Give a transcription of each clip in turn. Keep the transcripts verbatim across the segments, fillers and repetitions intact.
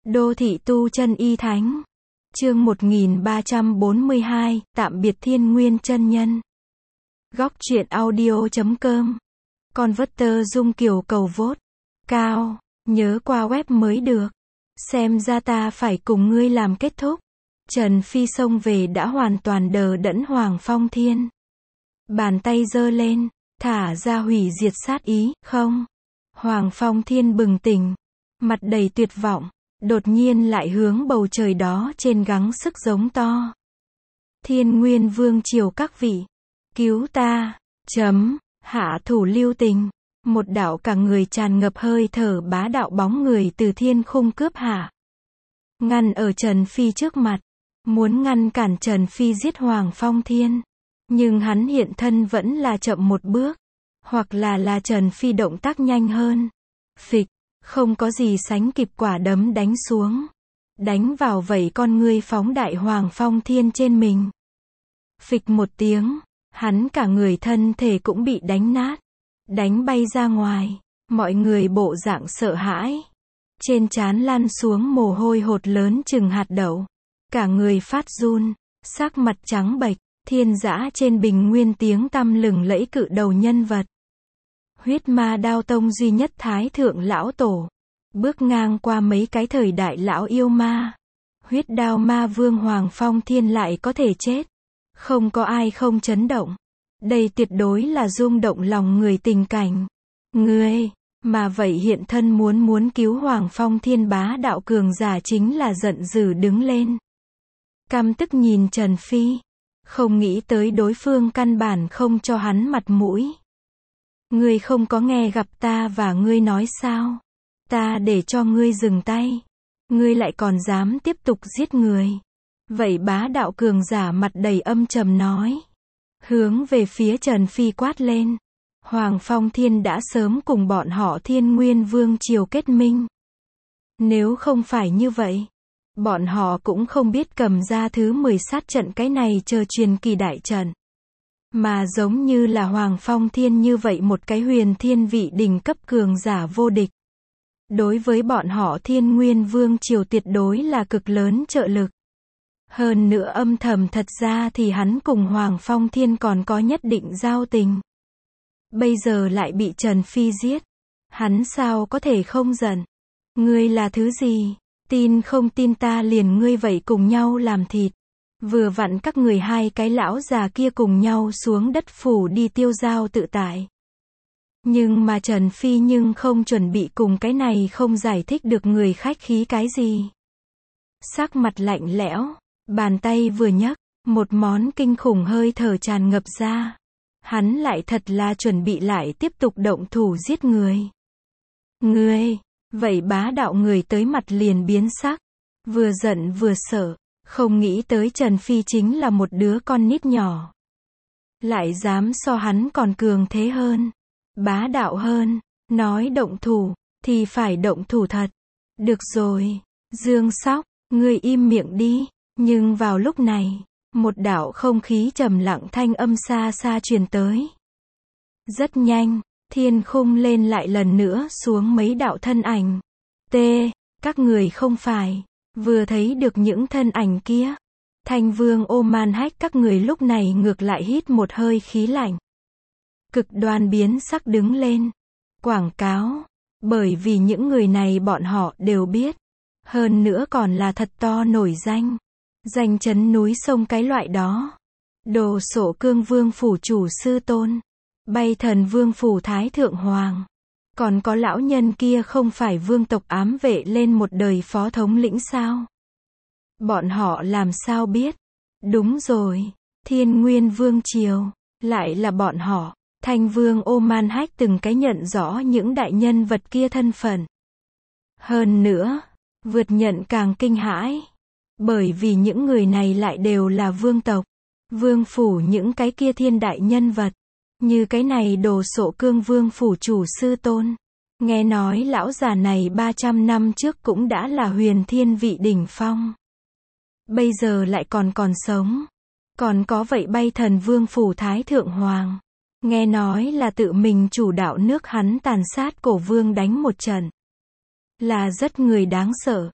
Đô thị tu chân y thánh. Chương một nghìn ba trăm bốn mươi hai, tạm biệt Thiên Nguyên chân nhân. Góc truyện audio chấm com. Converter dung kiểu cầu vote cao, nhớ qua web mới được. Xem ra ta phải cùng ngươi làm kết thúc. Trần Phi xông về đã hoàn toàn đờ đẫn Hoàng Phong Thiên. Bàn tay giơ lên, thả ra hủy diệt sát ý, không. Hoàng Phong Thiên bừng tỉnh, mặt đầy tuyệt vọng, đột nhiên lại hướng bầu trời đó trên gắng sức giống to. Thiên Nguyên Vương triều các vị, cứu ta, chấm, hạ thủ lưu tình. Một đạo cả người tràn ngập hơi thở bá đạo bóng người từ thiên khung cướp hạ. Ngăn ở Trần Phi trước mặt, muốn ngăn cản Trần Phi giết Hoàng Phong Thiên. Nhưng hắn hiện thân vẫn là chậm một bước, hoặc là là Trần Phi động tác nhanh hơn. Phịch, không có gì sánh kịp quả đấm đánh xuống. Đánh vào vảy con ngươi phóng đại Hoàng Phong Thiên trên mình. Phịch một tiếng, hắn cả người thân thể cũng bị đánh nát. Đánh bay ra ngoài, mọi người bộ dạng sợ hãi. Trên trán lăn xuống mồ hôi hột lớn chừng hạt đậu. Cả người phát run, sắc mặt trắng bệch, thiên dã trên bình nguyên tiếng tăm lừng lẫy cự đầu nhân vật. Huyết Ma Đao Tông duy nhất thái thượng lão tổ. Bước ngang qua mấy cái thời đại lão yêu ma. Huyết Đao Ma Vương Hoàng Phong Thiên lại có thể chết. Không có ai không chấn động. Đây tuyệt đối là rung động lòng người tình cảnh. Ngươi, mà vậy hiện thân muốn muốn cứu Hoàng Phong Thiên bá đạo cường giả chính là giận dữ đứng lên. Căm tức nhìn Trần Phi. Không nghĩ tới đối phương căn bản không cho hắn mặt mũi. Ngươi không có nghe gặp ta và ngươi nói sao? Ta để cho ngươi dừng tay. Ngươi lại còn dám tiếp tục giết người. Vậy bá đạo cường giả mặt đầy âm trầm nói. Hướng về phía Trần Phi quát lên. Hoàng Phong Thiên đã sớm cùng bọn họ Thiên Nguyên Vương triều kết minh. Nếu không phải như vậy, bọn họ cũng không biết cầm ra thứ mười sát trận cái này chờ truyền kỳ đại trận. Mà giống như là Hoàng Phong Thiên như vậy một cái huyền thiên vị đỉnh cấp cường giả vô địch. Đối với bọn họ Thiên Nguyên Vương triều tuyệt đối là cực lớn trợ lực. Hơn nữa âm thầm thật ra thì hắn cùng Hoàng Phong Thiên còn có nhất định giao tình. Bây giờ lại bị Trần Phi giết. Hắn sao có thể không giận? Ngươi là thứ gì? Tin không tin ta liền ngươi vậy cùng nhau làm thịt. Vừa vặn các người hai cái lão già kia cùng nhau xuống đất phủ đi tiêu dao tự tại. Nhưng mà Trần Phi nhưng không chuẩn bị cùng cái này không giải thích được người khách khí cái gì. Sắc mặt lạnh lẽo, bàn tay vừa nhấc, một món kinh khủng hơi thở tràn ngập ra. Hắn lại thật là chuẩn bị lại tiếp tục động thủ giết người. Ngươi, vậy bá đạo người tới mặt liền biến sắc. Vừa giận vừa sợ, không nghĩ tới Trần Phi chính là một đứa con nít nhỏ. Lại dám so hắn còn cường thế hơn, bá đạo hơn, nói động thủ, thì phải động thủ thật. Được rồi, Dương Sóc, ngươi im miệng đi. Nhưng vào lúc này, một đạo không khí trầm lặng thanh âm xa xa truyền tới. Rất nhanh, thiên khung lên lại lần nữa xuống mấy đạo thân ảnh. T, các người không phải, vừa thấy được những thân ảnh kia. Thanh Vương Oman Hách các người lúc này ngược lại hít một hơi khí lạnh. Cực đoan biến sắc đứng lên. Quảng cáo, bởi vì những người này bọn họ đều biết. Hơn nữa còn là thật to nổi danh. Danh chấn núi sông cái loại đó. Đồ Sộ Cương Vương phủ chủ sư tôn. Bay Thần Vương phủ thái thượng hoàng. Còn có lão nhân kia không phải vương tộc ám vệ lên một đời phó thống lĩnh sao? Bọn họ làm sao biết? Đúng rồi, Thiên Nguyên Vương triều, lại là bọn họ. Thanh Vương Oman Hách từng cái nhận rõ những đại nhân vật kia thân phận. Hơn nữa, vượt nhận càng kinh hãi. Bởi vì những người này lại đều là vương tộc. Vương phủ những cái kia thiên đại nhân vật. Như cái này Đồ Sộ Cương Vương phủ chủ sư tôn. Nghe nói lão già này ba trăm năm trước cũng đã là huyền thiên vị đỉnh phong. Bây giờ lại còn còn sống. Còn có vậy Bay Thần Vương phủ thái thượng hoàng. Nghe nói là tự mình chủ đạo nước hắn tàn sát cổ vương đánh một trận. Là rất người đáng sợ.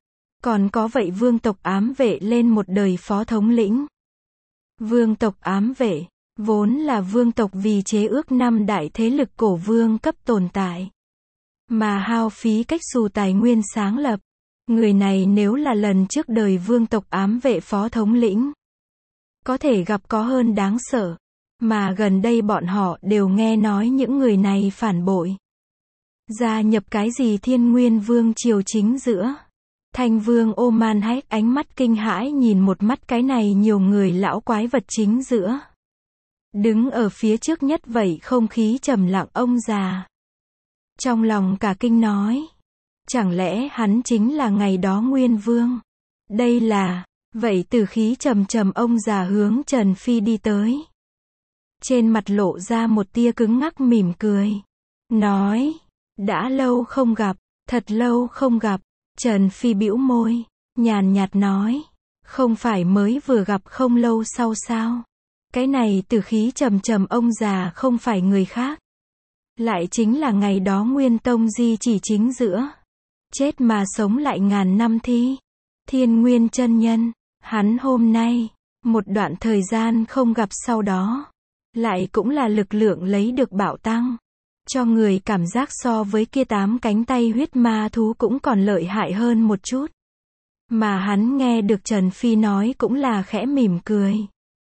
Còn có vậy vương tộc ám vệ lên một đời phó thống lĩnh. Vương tộc ám vệ, vốn là vương tộc vì chế ước năm đại thế lực cổ vương cấp tồn tại. Mà hao phí cách xù tài nguyên sáng lập. Người này nếu là lần trước đời vương tộc ám vệ phó thống lĩnh, có thể gặp có hơn đáng sợ. Mà gần đây bọn họ đều nghe nói những người này phản bội. Gia nhập cái gì Thiên Nguyên Vương triều chính giữa. Thanh Vương Oman Hách ánh mắt kinh hãi nhìn một mắt cái này nhiều người lão quái vật chính giữa. Đứng ở phía trước nhất vậy không khí trầm lặng ông già. Trong lòng cả kinh nói. Chẳng lẽ hắn chính là ngày đó Nguyên Vương? Đây là, vậy từ khí trầm trầm ông già hướng Trần Phi đi tới. Trên mặt lộ ra một tia cứng ngắc mỉm cười. Nói, đã lâu không gặp, thật lâu không gặp. Trần Phi bĩu môi, nhàn nhạt nói, không phải mới vừa gặp không lâu sau sao? Cái này từ khí trầm trầm ông già không phải người khác. Lại chính là ngày đó Nguyên Tông di chỉ chính giữa. Chết mà sống lại ngàn năm thi. Thiên Nguyên chân nhân, hắn hôm nay, một đoạn thời gian không gặp sau đó. Lại cũng là lực lượng lấy được bạo tăng. Cho người cảm giác so với kia tám cánh tay huyết ma thú cũng còn lợi hại hơn một chút. Mà hắn nghe được Trần Phi nói cũng là khẽ mỉm cười.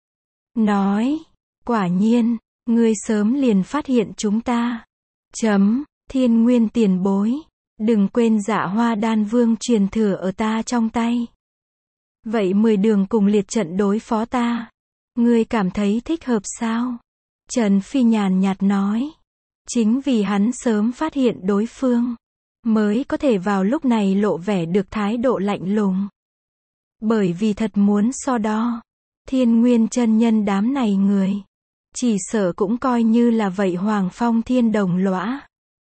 Nói, quả nhiên, ngươi sớm liền phát hiện chúng ta. Chấm, Thiên Nguyên tiền bối. Đừng quên Dạ Hoa Đan Vương truyền thừa ở ta trong tay. Vậy mười đường cùng liệt trận đối phó ta. Ngươi cảm thấy thích hợp sao? Trần Phi nhàn nhạt nói. Chính vì hắn sớm phát hiện đối phương, mới có thể vào lúc này lộ vẻ được thái độ lạnh lùng. Bởi vì thật muốn so đo, Thiên Nguyên chân nhân đám này người, chỉ sợ cũng coi như là vậy Hoàng Phong Thiên đồng lõa.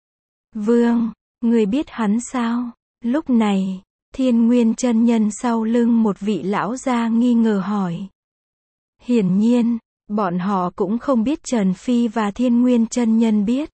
Vương, người biết hắn sao? Lúc này, Thiên Nguyên chân nhân sau lưng một vị lão gia nghi ngờ hỏi. Hiển nhiên, bọn họ cũng không biết Trần Phi và Thiên Nguyên chân nhân biết.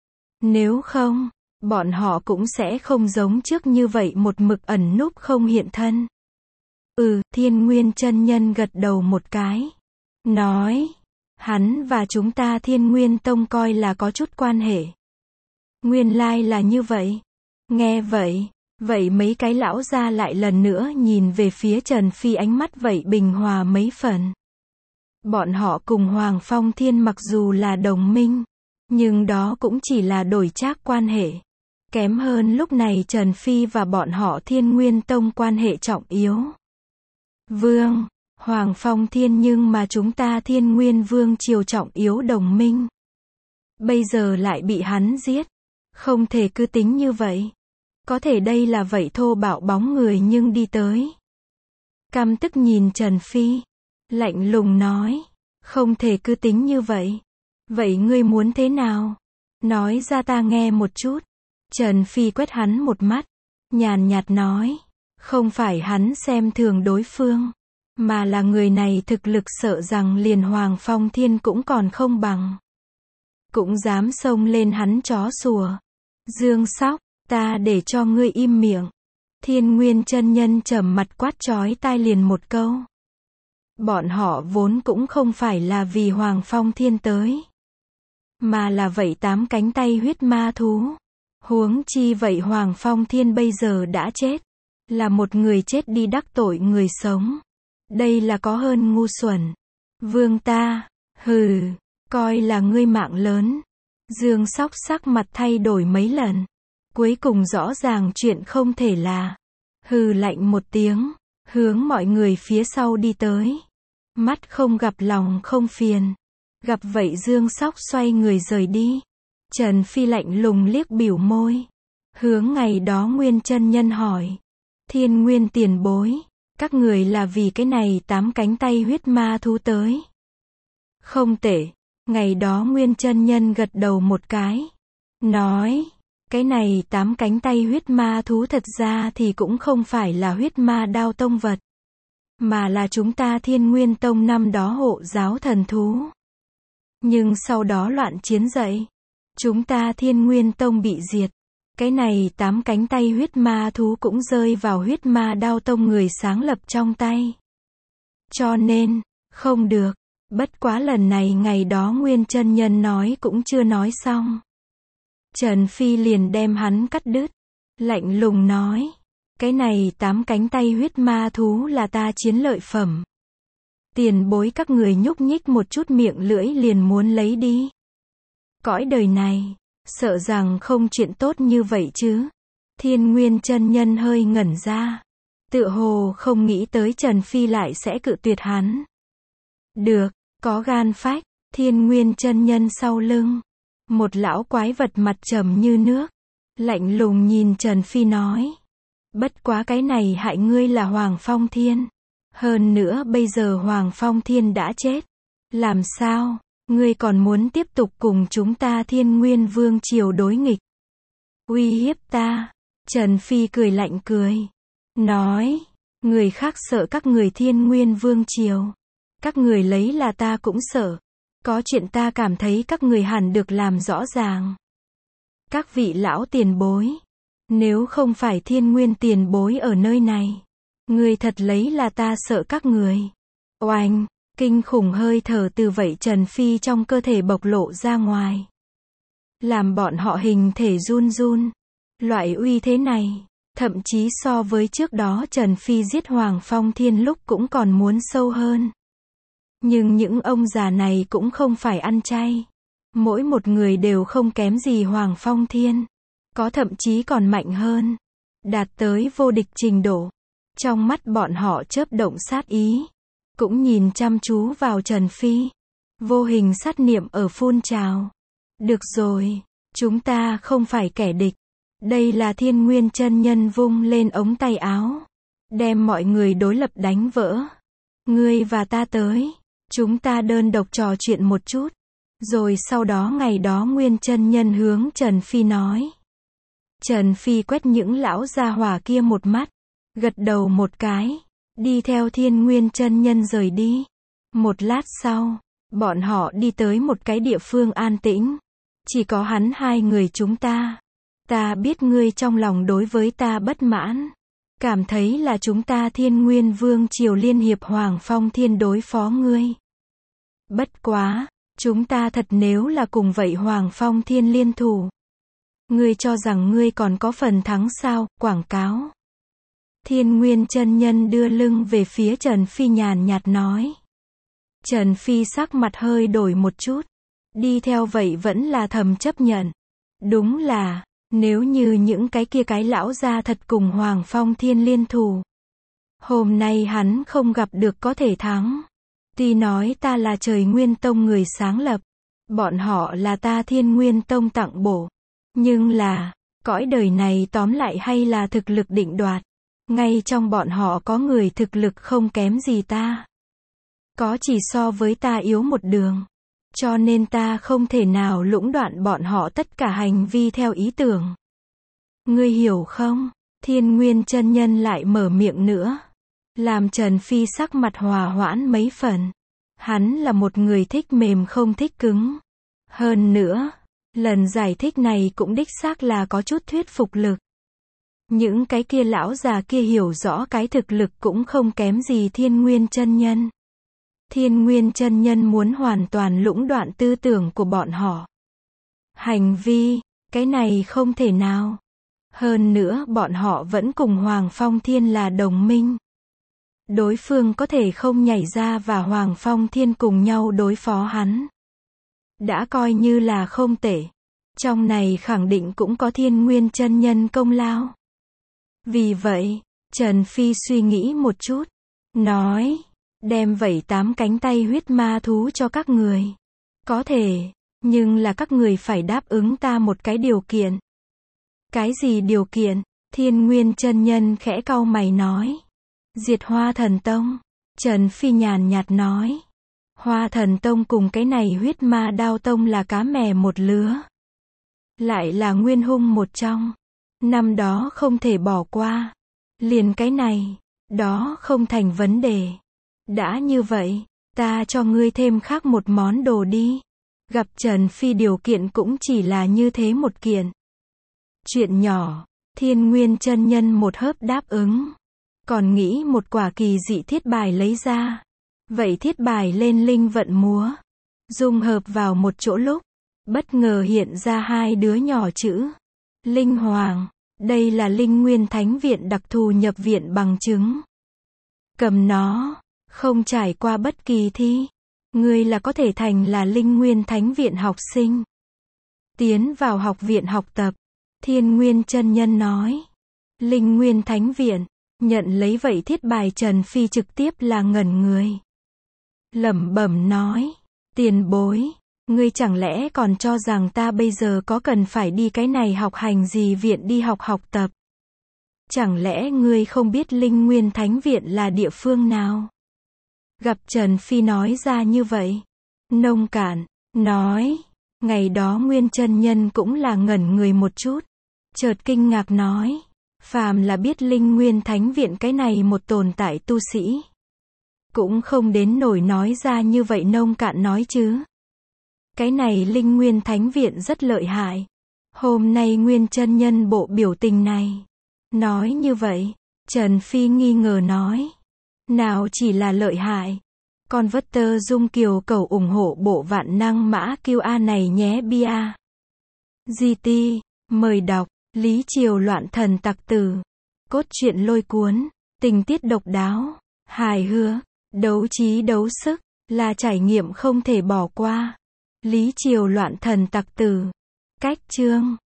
Nếu không, bọn họ cũng sẽ không giống trước như vậy một mực ẩn núp không hiện thân. Ừ, Thiên Nguyên chân nhân gật đầu một cái. Nói, hắn và chúng ta Thiên Nguyên Tông coi là có chút quan hệ. Nguyên lai là như vậy. Nghe vậy, vậy mấy cái lão gia lại lần nữa nhìn về phía Trần Phi ánh mắt vậy bình hòa mấy phần. Bọn họ cùng Hoàng Phong Thiên mặc dù là đồng minh, nhưng đó cũng chỉ là đổi trác quan hệ. Kém hơn lúc này Trần Phi và bọn họ Thiên Nguyên Tông quan hệ trọng yếu. Vương, Hoàng Phong Thiên nhưng mà chúng ta Thiên Nguyên Vương triều trọng yếu đồng minh. Bây giờ lại bị hắn giết. Không thể cứ tính như vậy. Có thể đây là vậy thô bạo bóng người nhưng đi tới. Căm tức nhìn Trần Phi. Lạnh lùng nói. Không thể cứ tính như vậy. Vậy ngươi muốn thế nào? Nói ra ta nghe một chút. Trần Phi quét hắn một mắt. Nhàn nhạt nói. Không phải hắn xem thường đối phương. Mà là người này thực lực sợ rằng liền Hoàng Phong Thiên cũng còn không bằng. Cũng dám xông lên hắn chó sủa. Dương Sóc, ta để cho ngươi im miệng. Thiên Nguyên chân nhân trầm mặt quát chói tai liền một câu. Bọn họ vốn cũng không phải là vì Hoàng Phong Thiên tới. Mà là vậy tám cánh tay huyết ma thú. Huống chi vậy Hoàng Phong Thiên bây giờ đã chết. Là một người chết đi đắc tội người sống. Đây là có hơn ngu xuẩn. Vương ta, hừ, coi là ngươi mạng lớn. Dương Sóc sắc mặt thay đổi mấy lần. Cuối cùng rõ ràng chuyện không thể là. Hừ lạnh một tiếng, hướng mọi người phía sau đi tới. Mắt không gặp lòng không phiền. Gặp vậy Dương Sóc xoay người rời đi. Trần Phi lạnh lùng liếc biểu môi. Hướng ngày đó Nguyên chân nhân hỏi. Thiên Nguyên tiền bối. Các người là vì cái này tám cánh tay huyết ma thú tới. Không tệ. Ngày đó Nguyên chân nhân gật đầu một cái. Nói. Cái này tám cánh tay huyết ma thú thật ra thì cũng không phải là huyết ma đao tông vật. Mà là chúng ta Thiên Nguyên Tông năm đó hộ giáo thần thú. Nhưng sau đó loạn chiến dậy. Chúng ta Thiên Nguyên Tông bị diệt. Cái này tám cánh tay huyết ma thú cũng rơi vào huyết ma đao tông người sáng lập trong tay. Cho nên, không được. Bất quá lần này ngày đó Nguyên chân nhân nói cũng chưa nói xong. Trần Phi liền đem hắn cắt đứt. Lạnh lùng nói. Cái này tám cánh tay huyết ma thú là ta chiến lợi phẩm. Tiền bối các người nhúc nhích một chút miệng lưỡi liền muốn lấy đi. Cõi đời này, sợ rằng không chuyện tốt như vậy chứ. Thiên Nguyên chân nhân hơi ngẩn ra. Tựa hồ không nghĩ tới Trần Phi lại sẽ cự tuyệt hắn. Được, có gan phách. Thiên Nguyên chân nhân sau lưng. Một lão quái vật mặt trầm như nước. Lạnh lùng nhìn Trần Phi nói. Bất quá cái này hại ngươi là Hoàng Phong Thiên. Hơn nữa bây giờ Hoàng Phong Thiên đã chết. Làm sao, ngươi còn muốn tiếp tục cùng chúng ta Thiên Nguyên Vương Triều đối nghịch? Uy hiếp ta. Trần Phi cười lạnh cười. Nói, người khác sợ các người Thiên Nguyên Vương Triều. Các người lấy là ta cũng sợ. Có chuyện ta cảm thấy các người hẳn được làm rõ ràng. Các vị lão tiền bối. Nếu không phải Thiên Nguyên tiền bối ở nơi này. Người thật lấy là ta sợ các người. Oanh, kinh khủng hơi thở từ vậy Trần Phi trong cơ thể bộc lộ ra ngoài. Làm bọn họ hình thể run run. Loại uy thế này, thậm chí so với trước đó Trần Phi giết Hoàng Phong Thiên lúc cũng còn muốn sâu hơn. Nhưng những ông già này cũng không phải ăn chay. Mỗi một người đều không kém gì Hoàng Phong Thiên. Có thậm chí còn mạnh hơn. Đạt tới vô địch trình độ. Trong mắt bọn họ chớp động sát ý. Cũng nhìn chăm chú vào Trần Phi. Vô hình sát niệm ở phun trào. Được rồi, chúng ta không phải kẻ địch. Đây là Thiên Nguyên chân nhân vung lên ống tay áo. Đem mọi người đối lập đánh vỡ. Ngươi và ta tới. Chúng ta đơn độc trò chuyện một chút. Rồi sau đó ngày đó Nguyên chân nhân hướng Trần Phi nói. Trần Phi quét những lão gia hỏa kia một mắt. Gật đầu một cái. Đi theo Thiên Nguyên chân nhân rời đi. Một lát sau, bọn họ đi tới một cái địa phương an tĩnh. Chỉ có hắn hai người chúng ta. Ta biết ngươi trong lòng đối với ta bất mãn. Cảm thấy là chúng ta Thiên Nguyên Vương Triều liên hiệp Hoàng Phong Thiên đối phó ngươi. Bất quá, chúng ta thật nếu là cùng vậy Hoàng Phong Thiên liên thủ. Ngươi cho rằng ngươi còn có phần thắng sao? Quảng cáo. Thiên Nguyên chân nhân đưa lưng về phía Trần Phi nhàn nhạt nói. Trần Phi sắc mặt hơi đổi một chút. Đi theo vậy vẫn là thầm chấp nhận. Đúng là, nếu như những cái kia cái lão gia thật cùng Hoàng Phong Thiên liên thủ. Hôm nay hắn không gặp được có thể thắng. Tuy nói ta là Trời Nguyên Tông người sáng lập. Bọn họ là ta Thiên Nguyên Tông tặng bổ. Nhưng là, cõi đời này tóm lại hay là thực lực định đoạt. Ngay trong bọn họ có người thực lực không kém gì ta. Có chỉ so với ta yếu một đường. Cho nên ta không thể nào lũng đoạn bọn họ tất cả hành vi theo ý tưởng. Ngươi hiểu không? Thiên Nguyên chân nhân lại mở miệng nữa. Làm Trần Phi sắc mặt hòa hoãn mấy phần. Hắn là một người thích mềm không thích cứng. Hơn nữa, lần giải thích này cũng đích xác là có chút thuyết phục lực. Những cái kia lão già kia hiểu rõ cái thực lực cũng không kém gì Thiên Nguyên chân nhân. Thiên Nguyên chân nhân muốn hoàn toàn lũng đoạn tư tưởng của bọn họ. Hành vi, cái này không thể nào. Hơn nữa bọn họ vẫn cùng Hoàng Phong Thiên là đồng minh. Đối phương có thể không nhảy ra và Hoàng Phong Thiên cùng nhau đối phó hắn. Đã coi như là không tệ. Trong này khẳng định cũng có Thiên Nguyên chân nhân công lao. Vì vậy, Trần Phi suy nghĩ một chút. Nói, đem vậy tám cánh tay huyết ma thú cho các người. Có thể, nhưng là các người phải đáp ứng ta một cái điều kiện. Cái gì điều kiện? Thiên Nguyên chân nhân khẽ cau mày nói. Diệt Hoa Thần Tông. Trần Phi nhàn nhạt nói. Hoa Thần Tông cùng cái này huyết ma đao tông là cá mè một lứa. Lại là nguyên hung một trong. Năm đó không thể bỏ qua. Liền cái này, đó không thành vấn đề. Đã như vậy, ta cho ngươi thêm khác một món đồ đi. Gặp Trần Phi điều kiện cũng chỉ là như thế một kiện. Chuyện nhỏ, Thiên Nguyên chân nhân một hớp đáp ứng. Còn nghĩ một quả kỳ dị thiết bài lấy ra. Vậy thiết bài lên linh vận múa. Dung hợp vào một chỗ lúc. Bất ngờ hiện ra hai đứa nhỏ chữ. Linh Hoàng. Đây là Linh Nguyên Thánh Viện đặc thù nhập viện bằng chứng. Cầm nó. Không trải qua bất kỳ thi. Ngươi là có thể thành là Linh Nguyên Thánh Viện học sinh. Tiến vào học viện học tập. Thiên Nguyên chân nhân nói. Linh Nguyên Thánh Viện. Nhận lấy vậy thiết bài Trần Phi trực tiếp là ngẩn người. Lẩm bẩm nói. Tiền bối. Ngươi chẳng lẽ còn cho rằng ta bây giờ có cần phải đi cái này học hành gì viện đi học học tập? Chẳng lẽ ngươi không biết Linh Nguyên Thánh Viện là địa phương nào? Gặp Trần Phi nói ra như vậy. Nông Cạn, nói. Ngày đó Nguyên chân nhân cũng là ngẩn người một chút. Chợt kinh ngạc nói. Phàm là biết Linh Nguyên Thánh Viện cái này một tồn tại tu sĩ. Cũng không đến nổi nói ra như vậy Nông Cạn nói chứ. Cái này Linh Nguyên Thánh Viện rất lợi hại. Hôm nay Nguyên chân nhân bộ biểu tình này. Nói như vậy, Trần Phi nghi ngờ nói. Nào chỉ là lợi hại. Con vất tơ dung kiều cầu ủng hộ bộ vạn năng mã Q A này nhé bia. giê tê, mời đọc, Lý Triều loạn thần tặc tử. Cốt truyện lôi cuốn, tình tiết độc đáo, hài hước, đấu trí đấu sức, là trải nghiệm không thể bỏ qua. Lý Triều loạn thần tặc tử. Cách chương